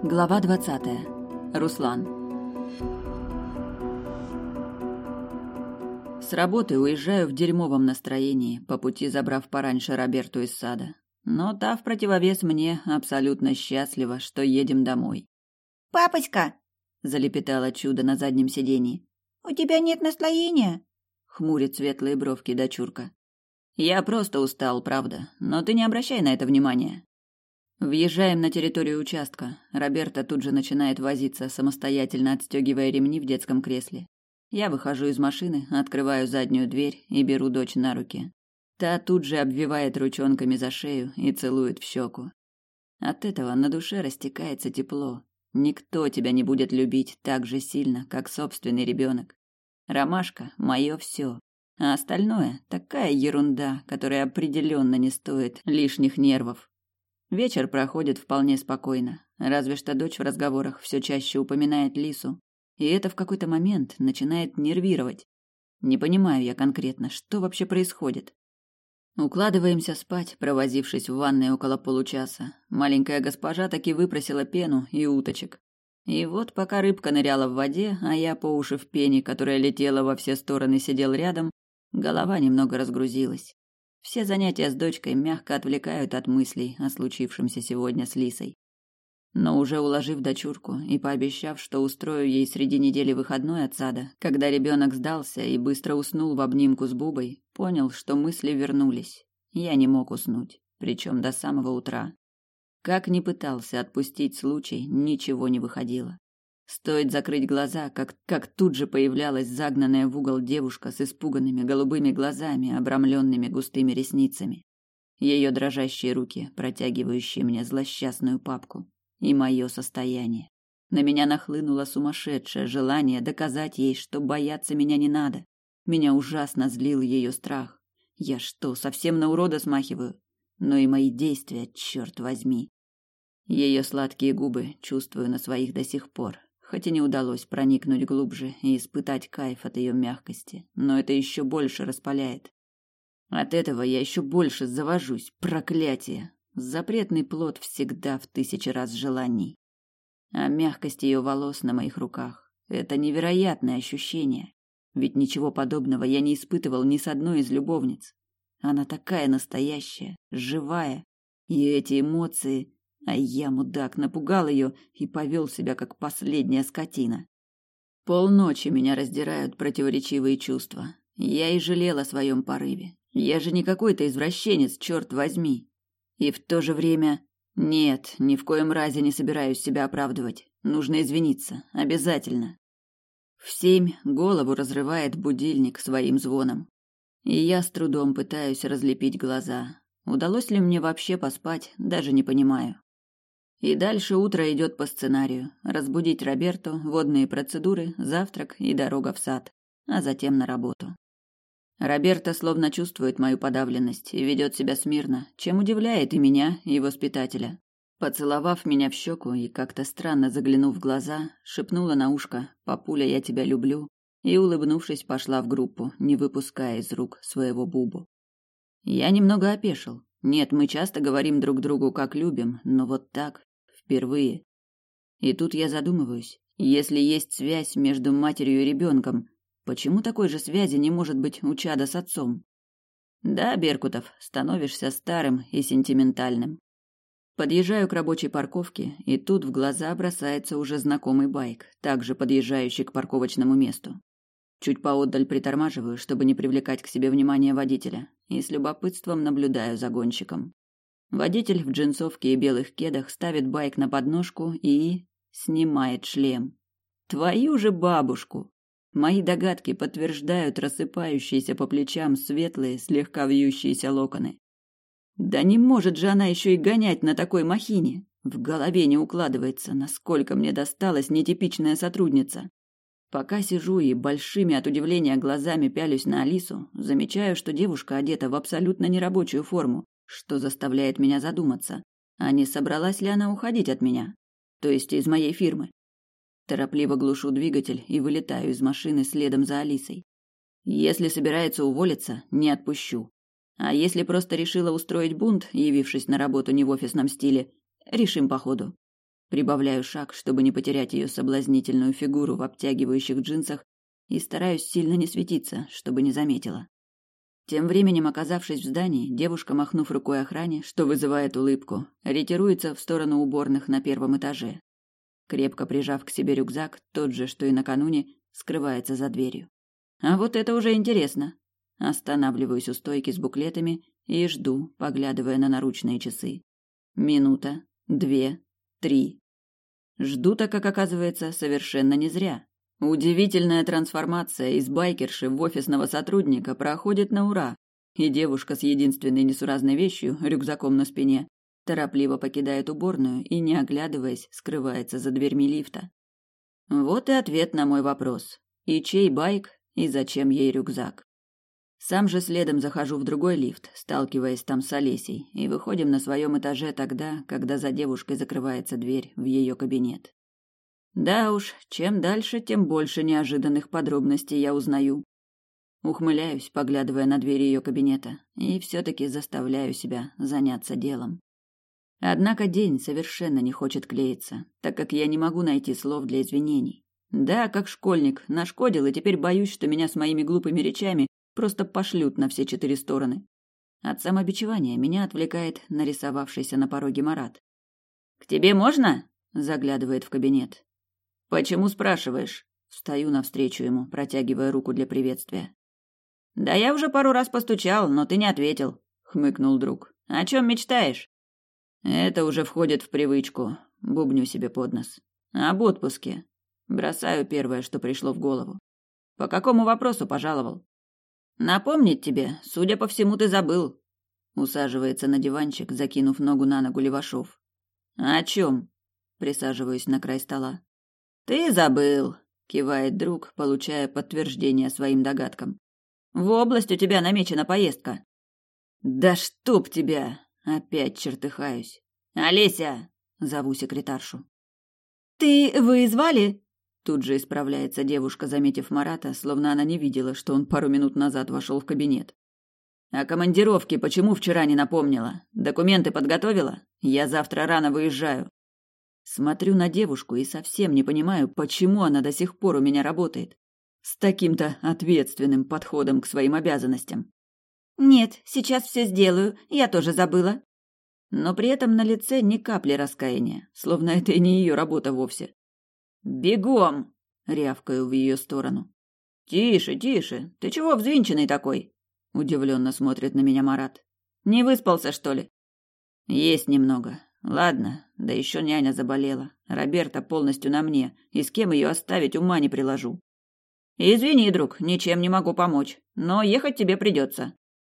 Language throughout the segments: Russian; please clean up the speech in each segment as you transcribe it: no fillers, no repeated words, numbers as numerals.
Глава 20. Руслан. С работы уезжаю в дерьмовом настроении, по пути забрав пораньше Роберту из сада. Но та в противовес мне абсолютно счастлива, что едем домой. «Папочка!» – залепетало чудо на заднем сиденье. «У тебя нет настроения?» – хмурит светлые бровки дочурка. «Я просто устал, правда, но ты не обращай на это внимания». Въезжаем на территорию участка. Роберта тут же начинает возиться, самостоятельно отстегивая ремни в детском кресле. Я выхожу из машины, открываю заднюю дверь и беру дочь на руки. Та тут же обвивает ручонками за шею и целует в щеку. От этого на душе растекается тепло. Никто тебя не будет любить так же сильно, как собственный ребенок. Ромашка – мое все, а остальное – такая ерунда, которая определенно не стоит лишних нервов. Вечер проходит вполне спокойно, разве что дочь в разговорах все чаще упоминает Лису, и это в какой-то момент начинает нервировать. Не понимаю я конкретно, что вообще происходит. Укладываемся спать, провозившись в ванной около получаса. Маленькая госпожа таки выпросила пену и уточек. И вот пока рыбка ныряла в воде, а я по уши в пене, которая летела во все стороны, сидел рядом, голова немного разгрузилась. Все занятия с дочкой мягко отвлекают от мыслей о случившемся сегодня с Лисой. Но уже уложив дочурку и пообещав, что устрою ей среди недели выходной от сада, когда ребенок сдался и быстро уснул в обнимку с Бубой, понял, что мысли вернулись. Я не мог уснуть, причем до самого утра. Как ни пытался отпустить случай, ничего не выходило. Стоит закрыть глаза, как тут же появлялась загнанная в угол девушка с испуганными голубыми глазами, обрамленными густыми ресницами. Ее дрожащие руки, протягивающие мне злосчастную папку. И мое состояние. На меня нахлынуло сумасшедшее желание доказать ей, что бояться меня не надо. Меня ужасно злил ее страх. Я что, совсем на урода смахиваю? Но и мои действия, черт возьми. Ее сладкие губы чувствую на своих до сих пор. Хоть и не удалось проникнуть глубже и испытать кайф от ее мягкости, но это еще больше распаляет. От этого я еще больше завожусь, проклятие. Запретный плод всегда в 1000 раз желаний. А мягкость ее волос на моих руках – это невероятное ощущение. Ведь ничего подобного я не испытывал ни с одной из любовниц. Она такая настоящая, живая. И эти эмоции... А я, мудак, напугал ее и повел себя, как последняя скотина. Полночи меня раздирают противоречивые чувства. Я и жалел о своем порыве. Я же не какой-то извращенец, черт возьми. И в то же время... Нет, ни в коем разе не собираюсь себя оправдывать. Нужно извиниться. Обязательно. В 7 голову разрывает будильник своим звоном. И я с трудом пытаюсь разлепить глаза. Удалось ли мне вообще поспать, даже не понимаю. И дальше утро идет по сценарию. Разбудить Роберту, водные процедуры, завтрак и дорога в сад. А затем на работу. Роберто словно чувствует мою подавленность и ведет себя смирно, чем удивляет и меня, и воспитателя. Поцеловав меня в щеку и как-то странно заглянув в глаза, шепнула на ушко: «Папуля, я тебя люблю», и, улыбнувшись, пошла в группу, не выпуская из рук своего Бубу. Я немного опешил. Нет, мы часто говорим друг другу, как любим, но вот так, впервые. И тут я задумываюсь, если есть связь между матерью и ребенком, почему такой же связи не может быть у чада с отцом? Да, Беркутов, становишься старым и сентиментальным. Подъезжаю к рабочей парковке, и тут в глаза бросается уже знакомый байк, также подъезжающий к парковочному месту. Чуть поотдаль притормаживаю, чтобы не привлекать к себе внимание водителя, и с любопытством наблюдаю за гонщиком. Водитель в джинсовке и белых кедах ставит байк на подножку и... снимает шлем. Твою же бабушку! Мои догадки подтверждают рассыпающиеся по плечам светлые, слегка вьющиеся локоны. Да не может же она еще и гонять на такой махине! В голове не укладывается, насколько мне досталась нетипичная сотрудница. Пока сижу и большими от удивления глазами пялюсь на Алису, замечаю, что девушка одета в абсолютно нерабочую форму, что заставляет меня задуматься, а не собралась ли она уходить от меня, то есть из моей фирмы. Торопливо глушу двигатель и вылетаю из машины следом за Алисой. Если собирается уволиться, не отпущу. А если просто решила устроить бунт, явившись на работу не в офисном стиле, решим по ходу. Прибавляю шаг, чтобы не потерять ее соблазнительную фигуру в обтягивающих джинсах, и стараюсь сильно не светиться, чтобы не заметила. Тем временем, оказавшись в здании, девушка, махнув рукой охране, что вызывает улыбку, ретируется в сторону уборных на первом этаже. Крепко прижав к себе рюкзак, тот же, что и накануне, скрывается за дверью. А вот это уже интересно. Останавливаюсь у стойки с буклетами и жду, поглядывая на наручные часы. Минута, 2, 3. Жду-то, как оказывается, совершенно не зря. Удивительная трансформация из байкерши в офисного сотрудника проходит на ура, и девушка с единственной несуразной вещью, рюкзаком на спине, торопливо покидает уборную и, не оглядываясь, скрывается за дверьми лифта. Вот и ответ на мой вопрос. И чей байк, и зачем ей рюкзак? Сам же следом захожу в другой лифт, сталкиваясь там с Олесей, и выходим на своем этаже тогда, когда за девушкой закрывается дверь в ее кабинет. Да уж, чем дальше, тем больше неожиданных подробностей я узнаю. Ухмыляюсь, поглядывая на дверь ее кабинета, и все-таки заставляю себя заняться делом. Однако день совершенно не хочет клеиться, так как я не могу найти слов для извинений. Да, как школьник, нашкодил, и теперь боюсь, что меня с моими глупыми речами просто пошлют на все 4 стороны. От самобичевания меня отвлекает нарисовавшийся на пороге Марат. «К тебе можно?» – заглядывает в кабинет. «Почему спрашиваешь?» Встаю навстречу ему, протягивая руку для приветствия. «Да я уже пару раз постучал, но ты не ответил», – хмыкнул друг. «О чем мечтаешь?» «Это уже входит в привычку», – бубню себе под нос. «Об отпуске». Бросаю первое, что пришло в голову. «По какому вопросу пожаловал?» «Напомнить тебе, судя по всему, ты забыл», – усаживается на диванчик, закинув ногу на ногу Левашов. «О чем?» – присаживаюсь на край стола. «Ты забыл», – кивает друг, получая подтверждение своим догадкам. «В область у тебя намечена поездка». «Да чтоб тебя!» – опять чертыхаюсь. «Олеся!» – зову секретаршу. Вы звали?» Тут же исправляется девушка, заметив Марата, словно она не видела, что он пару минут назад вошел в кабинет. «О командировке почему вчера не напомнила? Документы подготовила? Я завтра рано выезжаю». Смотрю на девушку и совсем не понимаю, почему она до сих пор у меня работает. С таким-то ответственным подходом к своим обязанностям. «Нет, сейчас все сделаю, я тоже забыла». Но при этом на лице ни капли раскаяния, словно это и не ее работа вовсе. «Бегом!» — рявкаю в ее сторону. «Тише, тише, ты чего взвинченный такой?» — удивленно смотрит на меня Марат. «Не выспался, что ли?» «Есть немного. Ладно, да еще няня заболела. Роберта полностью на мне, и с кем ее оставить, ума не приложу. Извини, друг, ничем не могу помочь, но ехать тебе придется».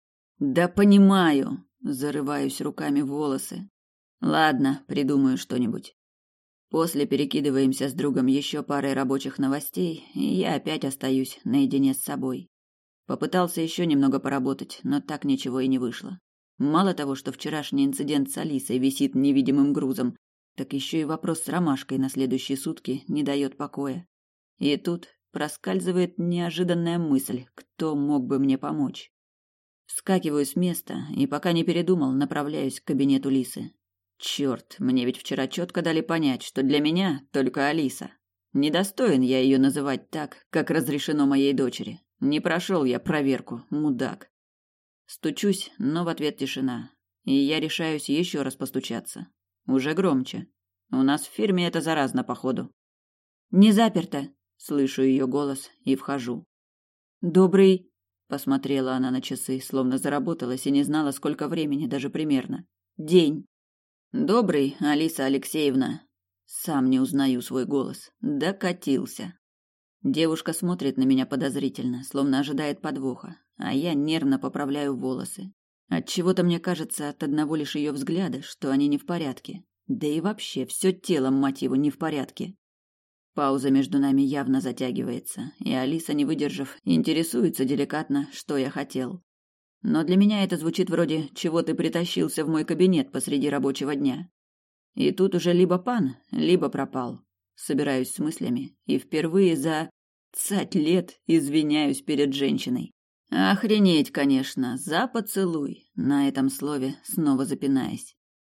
«Да понимаю», — зарываюсь руками в волосы. «Ладно, придумаю что-нибудь». После перекидываемся с другом еще парой рабочих новостей, и я опять остаюсь наедине с собой. Попытался еще немного поработать, но так ничего и не вышло. Мало того, что вчерашний инцидент с Алисой висит невидимым грузом, так еще и вопрос с ромашкой на следующие сутки не дает покоя. И тут проскальзывает неожиданная мысль, кто мог бы мне помочь. Вскакиваю с места и, пока не передумал, направляюсь к кабинету Лисы. Черт, мне ведь вчера четко дали понять, что для меня только Алиса. Недостоин я ее называть так, как разрешено моей дочери. Не прошел я проверку, мудак. Стучусь, но в ответ тишина. И я решаюсь еще раз постучаться. Уже громче. У нас в фирме это заразно, походу. «Не заперто», — слышу ее голос и вхожу. «Добрый...» — посмотрела она на часы, словно заработалась и не знала, сколько времени, даже примерно. «День». «Добрый, Алиса Алексеевна». Сам не узнаю свой голос. Докатился. Девушка смотрит на меня подозрительно, словно ожидает подвоха, а я нервно поправляю волосы. Отчего-то мне кажется от одного лишь ее взгляда, что они не в порядке. Да и вообще, все тело, мать его, не в порядке. Пауза между нами явно затягивается, и Алиса, не выдержав, интересуется деликатно, что я хотел. Но для меня это звучит вроде «чего ты притащился в мой кабинет посреди рабочего дня?». И тут уже либо пан, либо пропал. Собираюсь с мыслями и впервые за 20 лет извиняюсь перед женщиной. Охренеть, конечно, за поцелуй, на этом слове снова запинаясь.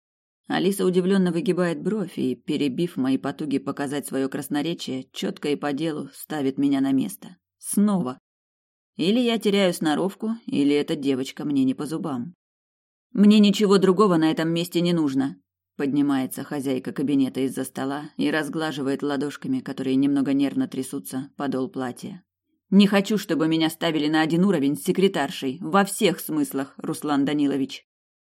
Алиса удивленно выгибает бровь и, перебив мои потуги показать свое красноречие, четко и по делу ставит меня на место. Снова. Или я теряю сноровку, или эта девочка мне не по зубам. «Мне ничего другого на этом месте не нужно», — поднимается хозяйка кабинета из-за стола и разглаживает ладошками, которые немного нервно трясутся, подол платья. «Не хочу, чтобы меня ставили на один уровень с секретаршей, во всех смыслах, Руслан Данилович».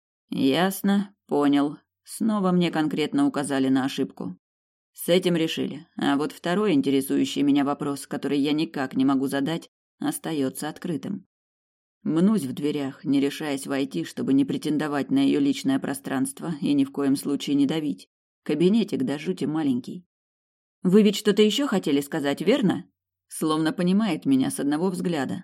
«Ясно, понял». Снова мне конкретно указали на ошибку. С этим решили. А вот второй интересующий меня вопрос, который я никак не могу задать, остается открытым. Мнусь в дверях, не решаясь войти, чтобы не претендовать на ее личное пространство и ни в коем случае не давить. Кабинетик до жути маленький. «Вы ведь что-то еще хотели сказать, верно?» Словно понимает меня с одного взгляда.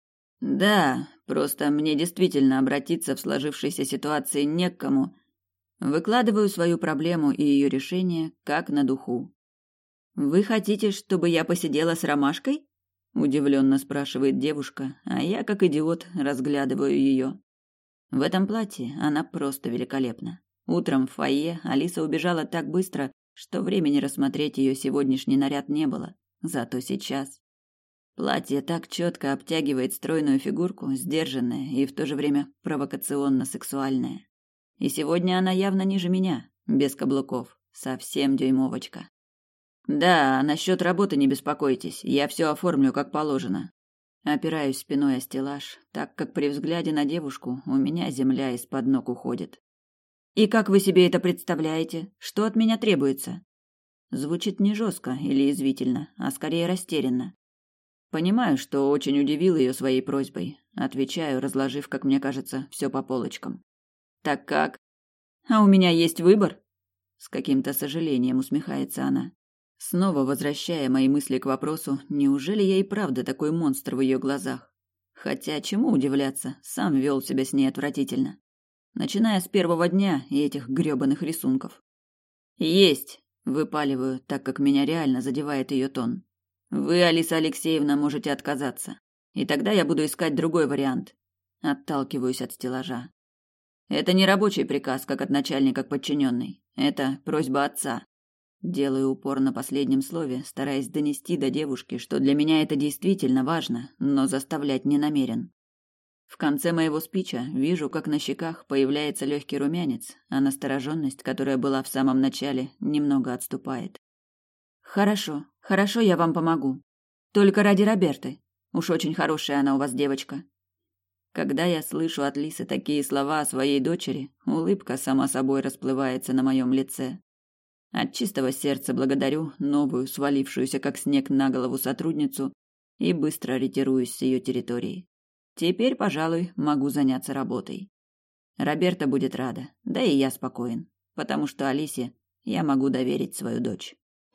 «Да, просто мне действительно обратиться в сложившейся ситуации не к кому. Выкладываю свою проблему и ее решение как на духу. «Вы хотите, чтобы я посидела с ромашкой?» Удивленно спрашивает девушка, а я, как идиот, разглядываю ее. В этом платье она просто великолепна. Утром в фойе Алиса убежала так быстро, что времени рассмотреть ее сегодняшний наряд не было. Зато сейчас... Платье так четко обтягивает стройную фигурку, сдержанное и в то же время провокационно-сексуальное. И сегодня она явно ниже меня, без каблуков, совсем дюймовочка. Да, насчет работы не беспокойтесь, я все оформлю как положено. Опираюсь спиной о стеллаж, так как при взгляде на девушку у меня земля из-под ног уходит. И как вы себе это представляете? Что от меня требуется? Звучит не жестко или язвительно, а скорее растерянно. Понимаю, что очень удивил ее своей просьбой. Отвечаю, разложив, как мне кажется, все по полочкам. Так как? А у меня есть выбор? С каким-то сожалением усмехается она. Снова возвращая мои мысли к вопросу, неужели я и правда такой монстр в ее глазах? Хотя чему удивляться, сам вел себя с ней отвратительно. Начиная с первого дня и этих грёбаных рисунков. Есть, выпаливаю, так как меня реально задевает ее тон. Вы, Алиса Алексеевна, можете отказаться. И тогда я буду искать другой вариант. Отталкиваюсь от стеллажа. Это не рабочий приказ, как от начальника к подчиненной. Это просьба отца. Делаю упор на последнем слове, стараясь донести до девушки, что для меня это действительно важно, но заставлять не намерен. В конце моего спича вижу, как на щеках появляется легкий румянец, а настороженность, которая была в самом начале, немного отступает. Хорошо, я вам помогу. Только ради Роберты. Уж очень хорошая она у вас девочка. Когда я слышу от Лисы такие слова о своей дочери, улыбка сама собой расплывается на моем лице. От чистого сердца благодарю новую, свалившуюся как снег на голову сотрудницу и быстро ретируюсь с ее территории. Теперь, пожалуй, могу заняться работой. Роберта будет рада, да и я спокоен, потому что Алисе я могу доверить свою дочь.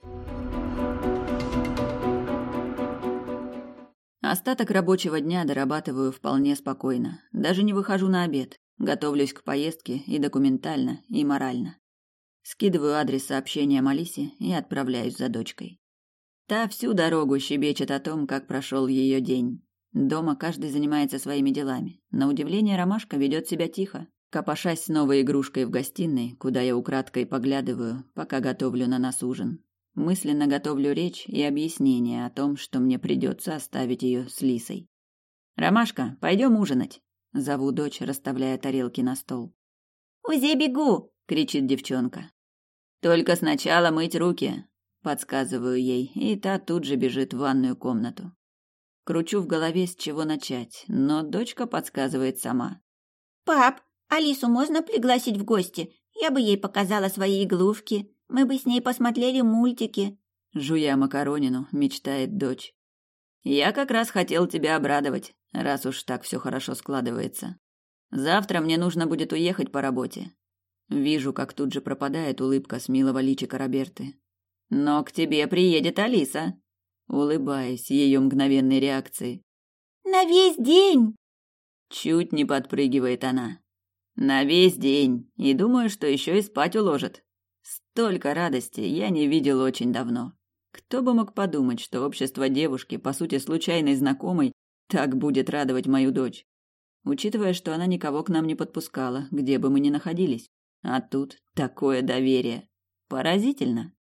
Остаток рабочего дня дорабатываю вполне спокойно, даже не выхожу на обед, готовлюсь к поездке и документально, и морально. Скидываю адрес сообщения Алисе и отправляюсь за дочкой. Та всю дорогу щебечет о том, как прошел ее день. Дома каждый занимается своими делами. На удивление Ромашка ведет себя тихо, копошась с новой игрушкой в гостиной, куда я украдкой поглядываю, пока готовлю на нас ужин. Мысленно готовлю речь и объяснение о том, что мне придется оставить ее с Лисой. «Ромашка, пойдем ужинать», — зову дочь, расставляя тарелки на стол. «Узи, бегу!» — кричит девчонка. «Только сначала мыть руки», — подсказываю ей, и та тут же бежит в ванную комнату. Кручу в голове, с чего начать, но дочка подсказывает сама. «Пап, Алису можно пригласить в гости? Я бы ей показала свои игрушки. Мы бы с ней посмотрели мультики», — жуя макаронину, мечтает дочь. «Я как раз хотел тебя обрадовать, раз уж так все хорошо складывается. Завтра мне нужно будет уехать по работе». Вижу, как тут же пропадает улыбка с милого личика Роберты. «Но к тебе приедет Алиса», улыбаясь ее мгновенной реакции. «На весь день!» Чуть не подпрыгивает она. «На весь день, и думаю, что еще и спать уложит». Столько радости я не видел очень давно. Кто бы мог подумать, что общество девушки, по сути случайной знакомой, так будет радовать мою дочь. Учитывая, что она никого к нам не подпускала, где бы мы ни находились. А тут такое доверие. Поразительно.